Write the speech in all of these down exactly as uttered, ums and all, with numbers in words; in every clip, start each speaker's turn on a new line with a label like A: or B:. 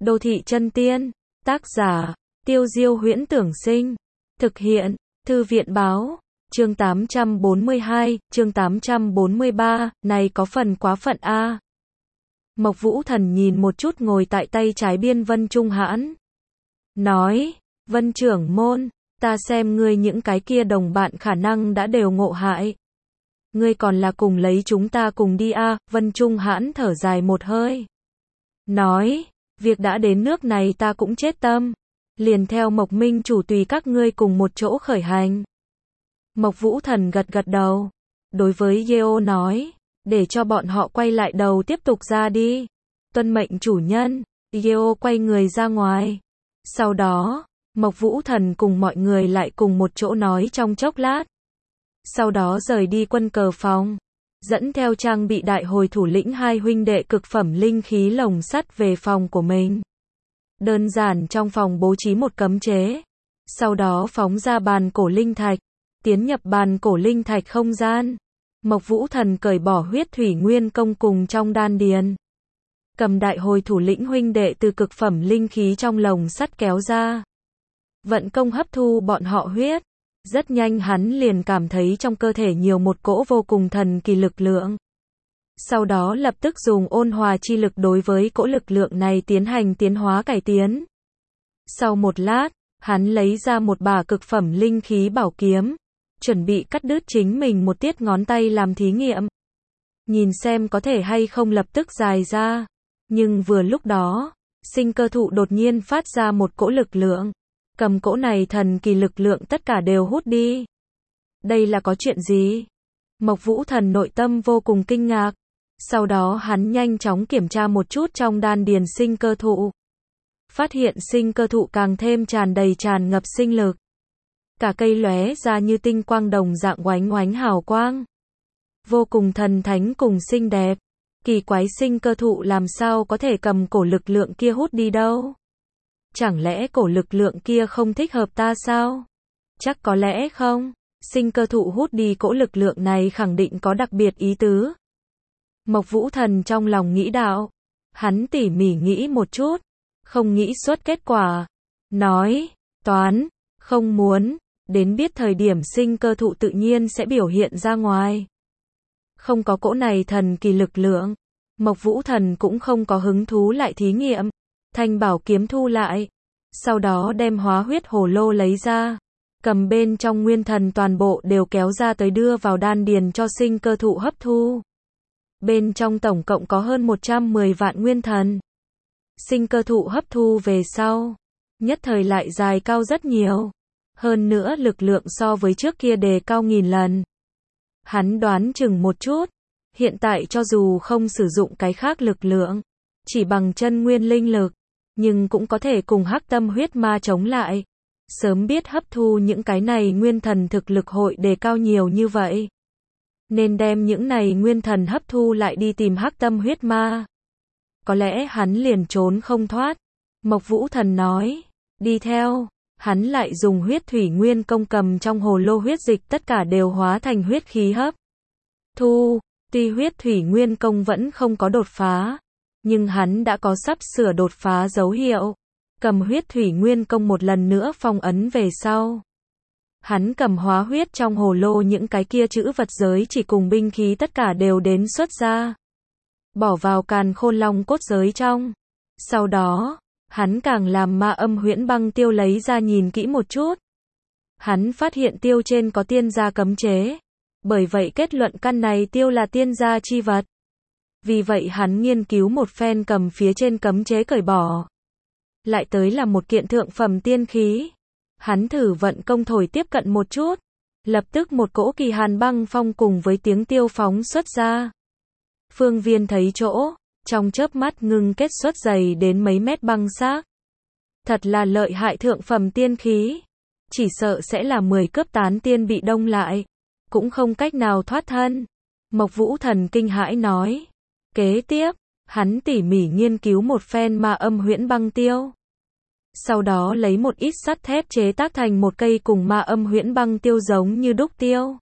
A: Đô thị chân tiên. Tác giả, Tiêu Diêu Huyễn Tưởng Sinh. Thực hiện, Thư viện Báo. Chương tám trăm bốn mươi hai, chương tám trăm bốn mươi ba, này có phần quá phận a. Mộc Vũ Thần nhìn một chút ngồi tại tay trái biên Vân Trung Hãn. Nói, Vân trưởng môn, ta xem ngươi những cái kia đồng bạn khả năng đã đều ngộ hại. Ngươi còn là cùng lấy chúng ta cùng đi a. Vân Trung Hãn thở dài một hơi. Nói, việc đã đến nước này ta cũng chết tâm. Liền theo Mộc Minh chủ tùy các ngươi cùng một chỗ khởi hành. Mộc Vũ Thần gật gật đầu. Đối với Yeo nói, để cho bọn họ quay lại đầu tiếp tục ra đi. Tuân mệnh chủ nhân. Yeo quay người ra ngoài. Sau đó, Mộc Vũ Thần cùng mọi người lại cùng một chỗ nói trong chốc lát. Sau đó rời đi quân cờ phòng. Dẫn theo trang bị đại hồi thủ lĩnh hai huynh đệ cực phẩm linh khí lồng sắt về phòng của mình. Đơn giản trong phòng bố trí một cấm chế. Sau đó phóng ra bàn cổ linh thạch. Tiến nhập bàn cổ linh thạch không gian. Mộc Vũ Thần cởi bỏ huyết thủy nguyên công cùng trong đan điền. Cầm đại hồi thủ lĩnh huynh đệ từ cực phẩm linh khí trong lồng sắt kéo ra. Vận công hấp thu bọn họ huyết. Rất nhanh hắn liền cảm thấy trong cơ thể nhiều một cỗ vô cùng thần kỳ lực lượng. Sau đó lập tức dùng ôn hòa chi lực đối với cỗ lực lượng này tiến hành tiến hóa cải tiến. Sau một lát, hắn lấy ra một bả cực phẩm linh khí bảo kiếm, chuẩn bị cắt đứt chính mình một tiết ngón tay làm thí nghiệm. Nhìn xem có thể hay không lập tức dài ra. Nhưng vừa lúc đó, sinh cơ thụ đột nhiên phát ra một cỗ lực lượng. Cầm cỗ này thần kỳ lực lượng tất cả đều hút đi. Đây là có chuyện gì? Mộc Vũ Thần nội tâm vô cùng kinh ngạc. Sau đó hắn nhanh chóng kiểm tra một chút trong đan điền sinh cơ thụ. Phát hiện sinh cơ thụ càng thêm tràn đầy tràn ngập sinh lực. Cả cây lóe ra như tinh quang đồng dạng oánh oánh hào quang. Vô cùng thần thánh cùng xinh đẹp. Kỳ quái sinh cơ thụ làm sao có thể cầm cổ lực lượng kia hút đi đâu? Chẳng lẽ cổ lực lượng kia không thích hợp ta sao? Chắc có lẽ không. Sinh cơ thụ hút đi cỗ lực lượng này khẳng định có đặc biệt ý tứ. Mộc Vũ Thần trong lòng nghĩ đạo. Hắn tỉ mỉ nghĩ một chút. Không nghĩ xuất kết quả. Nói, toán, không muốn. Đến biết thời điểm sinh cơ thụ tự nhiên sẽ biểu hiện ra ngoài. Không có cỗ này thần kỳ lực lượng. Mộc Vũ Thần cũng không có hứng thú lại thí nghiệm. Thanh bảo kiếm thu lại. Sau đó đem hóa huyết hồ lô lấy ra. Cầm bên trong nguyên thần toàn bộ đều kéo ra tới đưa vào đan điền cho sinh cơ thụ hấp thu. Bên trong tổng cộng có hơn một trăm mười vạn nguyên thần. Sinh cơ thụ hấp thu về sau. Nhất thời lại dài cao rất nhiều. Hơn nữa lực lượng so với trước kia đề cao nghìn lần. Hắn đoán chừng một chút. Hiện tại cho dù không sử dụng cái khác lực lượng. Chỉ bằng chân nguyên linh lực. Nhưng cũng có thể cùng hắc tâm huyết ma chống lại. Sớm biết hấp thu những cái này nguyên thần thực lực hội đề cao nhiều như vậy. Nên đem những này nguyên thần hấp thu lại đi tìm hắc tâm huyết ma. Có lẽ hắn liền trốn không thoát. Mộc Vũ Thần nói. Đi theo. Hắn lại dùng huyết thủy nguyên công cầm trong hồ lô huyết dịch tất cả đều hóa thành huyết khí hấp. Thu. Tuy huyết thủy nguyên công vẫn không có đột phá. Nhưng hắn đã có sắp sửa đột phá dấu hiệu. Cầm huyết thủy nguyên công một lần nữa phong ấn về sau. Hắn cầm hóa huyết trong hồ lô những cái kia chữ vật giới chỉ cùng binh khí tất cả đều đến xuất ra. Bỏ vào càn khôn long cốt giới trong. Sau đó, hắn càng làm ma âm huyễn băng tiêu lấy ra nhìn kỹ một chút. Hắn phát hiện tiêu trên có tiên gia cấm chế. Bởi vậy kết luận căn này tiêu là tiên gia chi vật. Vì vậy hắn nghiên cứu một phen cầm phía trên cấm chế cởi bỏ. Lại tới là một kiện thượng phẩm tiên khí. Hắn thử vận công thổi tiếp cận một chút. Lập tức một cỗ kỳ hàn băng phong cùng với tiếng tiêu phóng xuất ra. Phương Viên thấy chỗ, trong chớp mắt ngưng kết xuất dày đến mấy mét băng xác. Thật là lợi hại thượng phẩm tiên khí. Chỉ sợ sẽ là mười cấp tán tiên bị đông lại. Cũng không cách nào thoát thân. Mộc Vũ Thần kinh hãi nói. Kế tiếp, hắn tỉ mỉ nghiên cứu một phen ma âm huyễn băng tiêu. Sau đó lấy một ít sắt thép chế tác thành một cây cùng ma âm huyễn băng tiêu giống như đúc tiêu.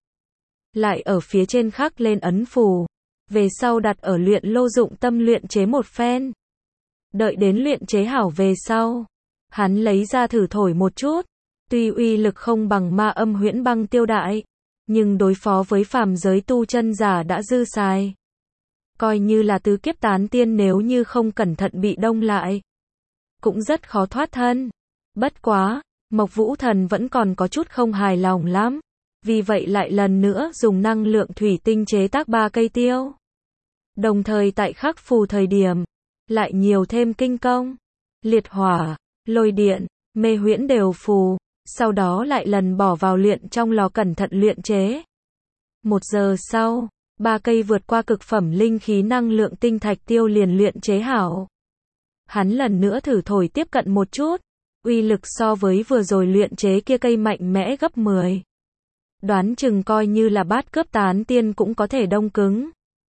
A: Lại ở phía trên khắc lên ấn phù. Về sau đặt ở luyện lô dụng tâm luyện chế một phen. Đợi đến luyện chế hảo về sau, hắn lấy ra thử thổi một chút, tuy uy lực không bằng ma âm huyễn băng tiêu đại, nhưng đối phó với phàm giới tu chân giả đã dư xài. Coi như là tứ kiếp tán tiên nếu như không cẩn thận bị đông lại, cũng rất khó thoát thân. Bất quá, Mộc Vũ Thần vẫn còn có chút không hài lòng lắm, vì vậy lại lần nữa dùng năng lượng thủy tinh chế tác ba cây tiêu. Đồng thời tại khắc phù thời điểm, lại nhiều thêm kinh công, liệt hỏa, lôi điện, mê huyễn đều phù, sau đó lại lần bỏ vào luyện trong lò cẩn thận luyện chế. Một giờ sau, ba cây vượt qua cực phẩm linh khí năng lượng tinh thạch tiêu liền luyện chế hảo. Hắn lần nữa thử thổi tiếp cận một chút, uy lực so với vừa rồi luyện chế kia cây mạnh mẽ gấp mười. Đoán chừng coi như là bát cướp tán tiên cũng có thể đông cứng.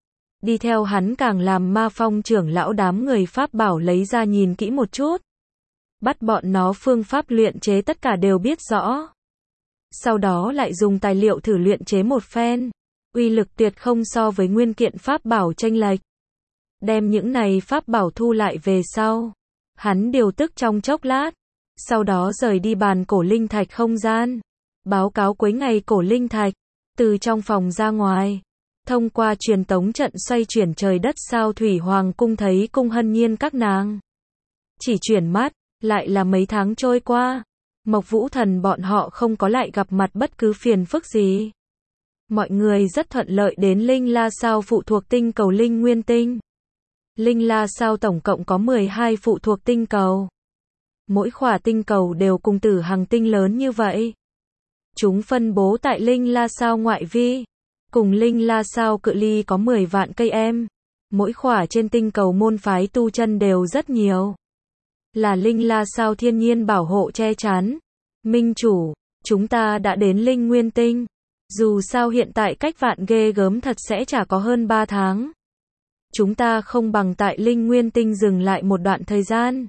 A: Đi theo hắn càng làm ma phong trưởng lão đám người pháp bảo lấy ra nhìn kỹ một chút. Bắt bọn nó phương pháp luyện chế tất cả đều biết rõ. Sau đó lại dùng tài liệu thử luyện chế một phen. Uy lực tuyệt không so với nguyên kiện pháp bảo chênh lệch. Đem những này pháp bảo thu lại về sau. Hắn điều tức trong chốc lát. Sau đó rời đi bàn cổ linh thạch không gian. Báo cáo cuối ngày cổ linh thạch. Từ trong phòng ra ngoài. Thông qua truyền tống trận xoay chuyển trời đất sao thủy hoàng cung thấy cung hân nhiên các nàng. Chỉ chuyển mắt, lại là mấy tháng trôi qua. Mộc Vũ Thần bọn họ không có lại gặp mặt bất cứ phiền phức gì. Mọi người rất thuận lợi đến Linh La Sao phụ thuộc tinh cầu Linh Nguyên Tinh. Linh La Sao tổng cộng có mười hai phụ thuộc tinh cầu. Mỗi khỏa tinh cầu đều cùng tử hằng tinh lớn như vậy. Chúng phân bố tại Linh La Sao ngoại vi. Cùng Linh La Sao cự ly có mười vạn cây em. Mỗi khỏa trên tinh cầu môn phái tu chân đều rất nhiều. Là Linh La Sao thiên nhiên bảo hộ che chắn. Minh chủ, chúng ta đã đến Linh Nguyên Tinh. Dù sao hiện tại cách vạn ghê gớm thật sẽ chả có hơn ba tháng. Chúng ta không bằng tại Linh Nguyên Tinh dừng lại một đoạn thời gian.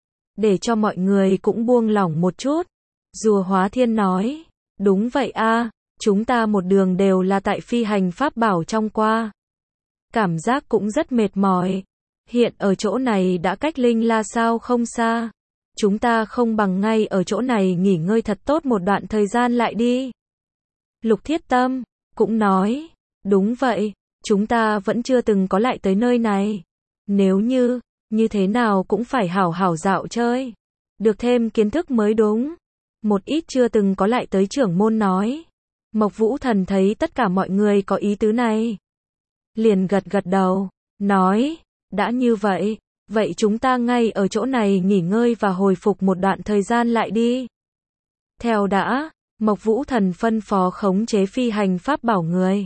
A: Để cho mọi người cũng buông lỏng một chút. Rùa Hóa Thiên nói, đúng vậy a, chúng ta một đường đều là tại phi hành pháp bảo trong qua. Cảm giác cũng rất mệt mỏi. Hiện ở chỗ này đã cách Linh La Sao không xa. Chúng ta không bằng ngay ở chỗ này nghỉ ngơi thật tốt một đoạn thời gian lại đi. Lục Thiết Tâm cũng nói, đúng vậy, chúng ta vẫn chưa từng có lại tới nơi này. Nếu như, như thế nào cũng phải hảo hảo dạo chơi. Được thêm kiến thức mới đúng. Một ít chưa từng có lại tới trưởng môn nói. Mộc Vũ Thần thấy tất cả mọi người có ý tứ này. Liền gật gật đầu, nói, đã như vậy, vậy chúng ta ngay ở chỗ này nghỉ ngơi và hồi phục một đoạn thời gian lại đi. Theo đã, Mộc Vũ Thần phân phó khống chế phi hành pháp bảo người.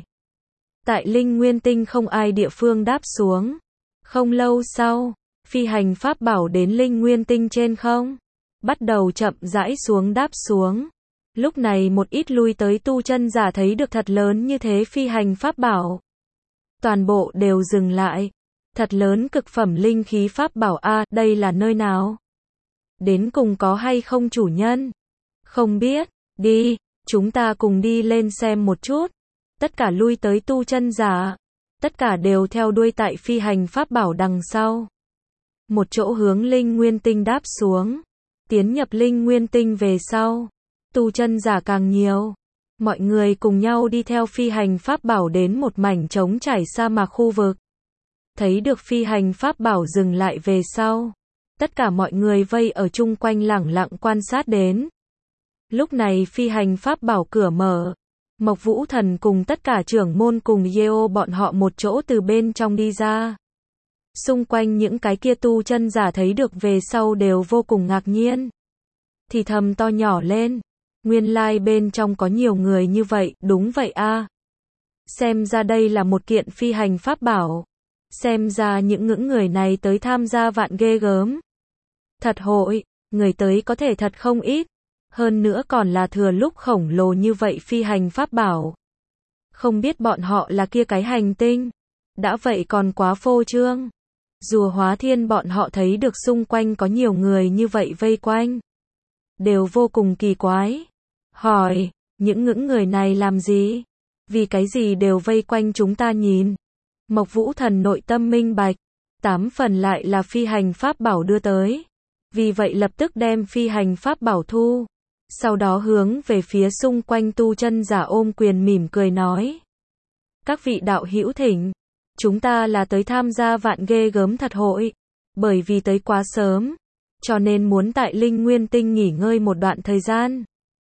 A: Tại Linh Nguyên Tinh không ai địa phương đáp xuống. Không lâu sau, phi hành pháp bảo đến Linh Nguyên Tinh trên không. Bắt đầu chậm rãi xuống đáp xuống. Lúc này một ít lui tới tu chân giả thấy được thật lớn như thế phi hành pháp bảo. Toàn bộ đều dừng lại. Thật lớn cực phẩm linh khí pháp bảo a, à, đây là nơi nào? Đến cùng có hay không chủ nhân? Không biết, đi, chúng ta cùng đi lên xem một chút. Tất cả lui tới tu chân giả, tất cả đều theo đuôi tại phi hành pháp bảo đằng sau. Một chỗ hướng Linh Nguyên Tinh đáp xuống, tiến nhập Linh Nguyên Tinh về sau, tu chân giả càng nhiều. Mọi người cùng nhau đi theo phi hành pháp bảo đến một mảnh trống trải sa mạc khu vực. Thấy được phi hành pháp bảo dừng lại về sau, tất cả mọi người vây ở chung quanh lẳng lặng quan sát đến. Lúc này phi hành pháp bảo cửa mở, Mộc Vũ Thần cùng tất cả trưởng môn cùng Yeo bọn họ một chỗ từ bên trong đi ra. Xung quanh những cái kia tu chân giả thấy được về sau đều vô cùng ngạc nhiên. Thì thầm to nhỏ lên, nguyên lai bên trong có nhiều người như vậy, đúng vậy a. Xem ra đây là một kiện phi hành pháp bảo. Xem ra những ngưỡng người này tới tham gia vạn ghê gớm. Thật hội, người tới có thể thật không ít. Hơn nữa còn là thừa lúc khổng lồ như vậy phi hành pháp bảo. Không biết bọn họ là kia cái hành tinh. Đã vậy còn quá phô trương. Rùa Hóa Thiên bọn họ thấy được xung quanh có nhiều người như vậy vây quanh. Đều vô cùng kỳ quái. Hỏi, những ngưỡng người này làm gì? Vì cái gì đều vây quanh chúng ta nhìn? Mộc Vũ Thần nội tâm minh bạch. tám phần lại là phi hành pháp bảo đưa tới. Vì vậy lập tức đem phi hành pháp bảo thu. Sau đó hướng về phía xung quanh tu chân giả ôm quyền mỉm cười nói. Các vị đạo hữu thỉnh. Chúng ta là tới tham gia vạn ghê gớm thật hội. Bởi vì tới quá sớm. Cho nên muốn tại Linh Nguyên Tinh nghỉ ngơi một đoạn thời gian.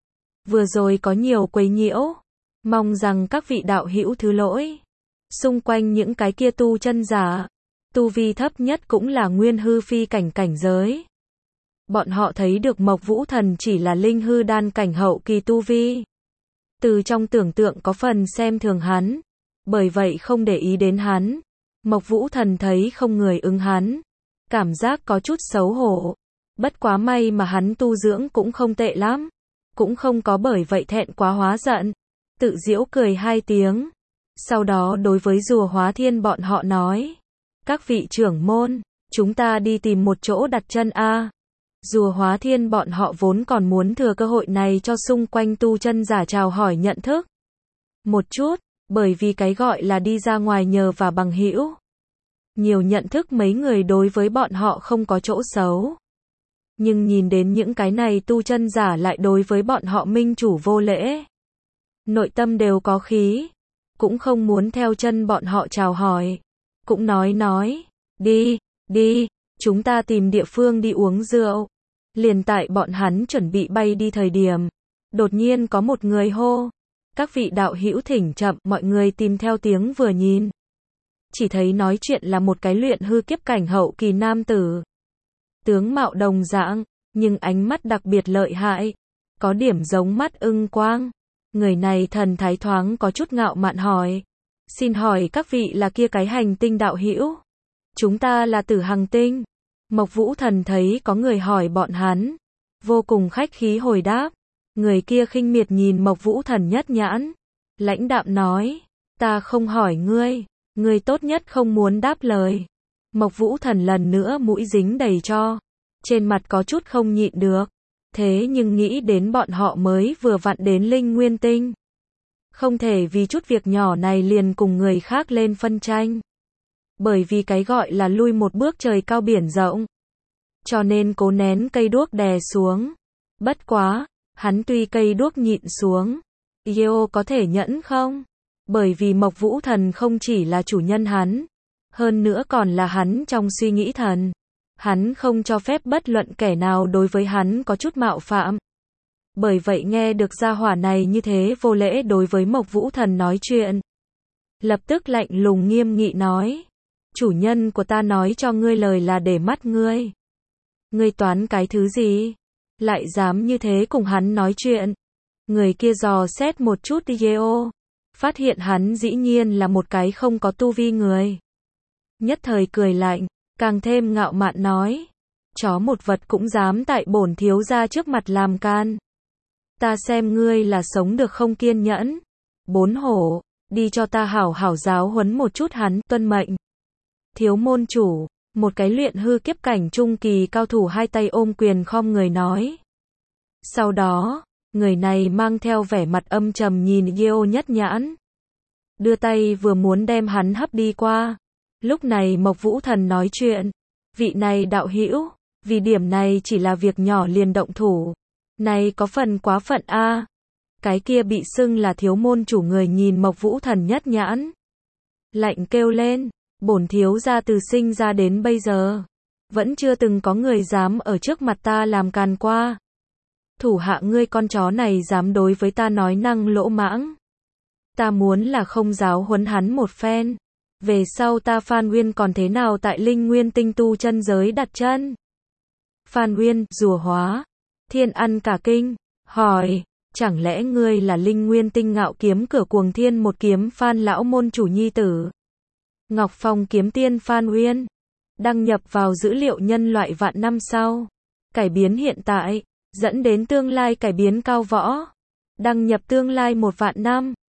A: Vừa rồi có nhiều quấy nhiễu. Mong rằng các vị đạo hữu thứ lỗi. Xung quanh những cái kia tu chân giả. Tu vi thấp nhất cũng là nguyên hư phi cảnh cảnh giới. Bọn họ thấy được Mộc Vũ Thần chỉ là linh hư đan cảnh hậu kỳ tu vi. Từ trong tưởng tượng có phần xem thường hắn. Bởi vậy không để ý đến hắn. Mộc Vũ Thần thấy không người ứng hắn. Cảm giác có chút xấu hổ. Bất quá may mà hắn tu dưỡng cũng không tệ lắm. Cũng không có bởi vậy thẹn quá hóa giận. Tự giễu cười hai tiếng. Sau đó đối với Rùa Hóa Thiên bọn họ nói. Các vị trưởng môn, chúng ta đi tìm một chỗ đặt chân a. Rùa Hóa Thiên bọn họ vốn còn muốn thừa cơ hội này cho xung quanh tu chân giả chào hỏi nhận thức. Một chút, bởi vì cái gọi là đi ra ngoài nhờ và bằng hữu. Nhiều nhận thức mấy người đối với bọn họ không có chỗ xấu. Nhưng nhìn đến những cái này tu chân giả lại đối với bọn họ minh chủ vô lễ. Nội tâm đều có khí. Cũng không muốn theo chân bọn họ chào hỏi. Cũng nói nói, đi, đi, chúng ta tìm địa phương đi uống rượu. Liền tại bọn hắn chuẩn bị bay đi thời điểm. Đột nhiên có một người hô. Các vị đạo hữu thỉnh chậm, mọi người tìm theo tiếng vừa nhìn. Chỉ thấy nói chuyện là một cái luyện hư kiếp cảnh hậu kỳ nam tử. Tướng mạo đồng dạng, nhưng ánh mắt đặc biệt lợi hại. Có điểm giống mắt ưng quang. Người này thần thái thoáng có chút ngạo mạn hỏi. Xin hỏi các vị là kia cái hành tinh đạo hữu? Chúng ta là Tử Hằng Tinh. Mộc Vũ Thần thấy có người hỏi bọn hắn. Vô cùng khách khí hồi đáp. Người kia khinh miệt nhìn Mộc Vũ Thần nhất nhãn. Lãnh đạm nói. Ta không hỏi ngươi. Ngươi tốt nhất không muốn đáp lời. Mộc Vũ Thần lần nữa mũi dính đầy cho. Trên mặt có chút không nhịn được. Thế nhưng nghĩ đến bọn họ mới vừa vặn đến Linh Nguyên Tinh. Không thể vì chút việc nhỏ này liền cùng người khác lên phân tranh. Bởi vì cái gọi là lui một bước trời cao biển rộng. Cho nên cố nén cây đuốc đè xuống. Bất quá, hắn tuy cây đuốc nhịn xuống. Yêu có thể nhẫn không? Bởi vì Mộc Vũ Thần không chỉ là chủ nhân hắn. Hơn nữa còn là hắn trong suy nghĩ thần. Hắn không cho phép bất luận kẻ nào đối với hắn có chút mạo phạm. Bởi vậy nghe được gia hỏa này như thế vô lễ đối với Mộc Vũ Thần nói chuyện. Lập tức lạnh lùng nghiêm nghị nói. Chủ nhân của ta nói cho ngươi lời là để mắt ngươi. Ngươi toán cái thứ gì? Lại dám như thế cùng hắn nói chuyện. Người kia dò xét một chút video. Phát hiện hắn dĩ nhiên là một cái không có tu vi người. Nhất thời cười lạnh. Càng thêm ngạo mạn nói. Chó một vật cũng dám tại bổn thiếu gia trước mặt làm can. Ta xem ngươi là sống được không kiên nhẫn. Bốn hổ, đi cho ta hảo hảo giáo huấn một chút hắn, tuân mệnh. Thiếu môn chủ, một cái luyện hư kiếp cảnh trung kỳ cao thủ hai tay ôm quyền khom người nói. Sau đó, người này mang theo vẻ mặt âm trầm nhìn Diêu Nhất Nhãn. Đưa tay vừa muốn đem hắn hấp đi qua. Lúc này Mộc Vũ Thần nói chuyện. Vị này đạo hữu, vì điểm này chỉ là việc nhỏ liền động thủ. Này có phần quá phận a. À. Cái kia bị xưng là thiếu môn chủ người nhìn Mộc Vũ Thần Nhất Nhãn. Lạnh kêu lên, bổn thiếu gia từ sinh ra đến bây giờ. Vẫn chưa từng có người dám ở trước mặt ta làm càn qua. Thủ hạ ngươi con chó này dám đối với ta nói năng lỗ mãng. Ta muốn là không giáo huấn hắn một phen. Về sau ta Phan Uyên còn thế nào tại Linh Nguyên Tinh tu chân giới đặt chân? Phan Uyên, Rùa Hóa Thiên ăn cả kinh, hỏi, chẳng lẽ ngươi là Linh Nguyên Tinh Ngạo Kiếm Cửa Cuồng Thiên một kiếm Phan lão môn chủ nhi tử? Ngọc Phong kiếm tiên Phan Uyên, đăng nhập vào dữ liệu nhân loại vạn năm sau, cải biến hiện tại, dẫn đến tương lai cải biến cao võ, đăng nhập tương lai một vạn năm.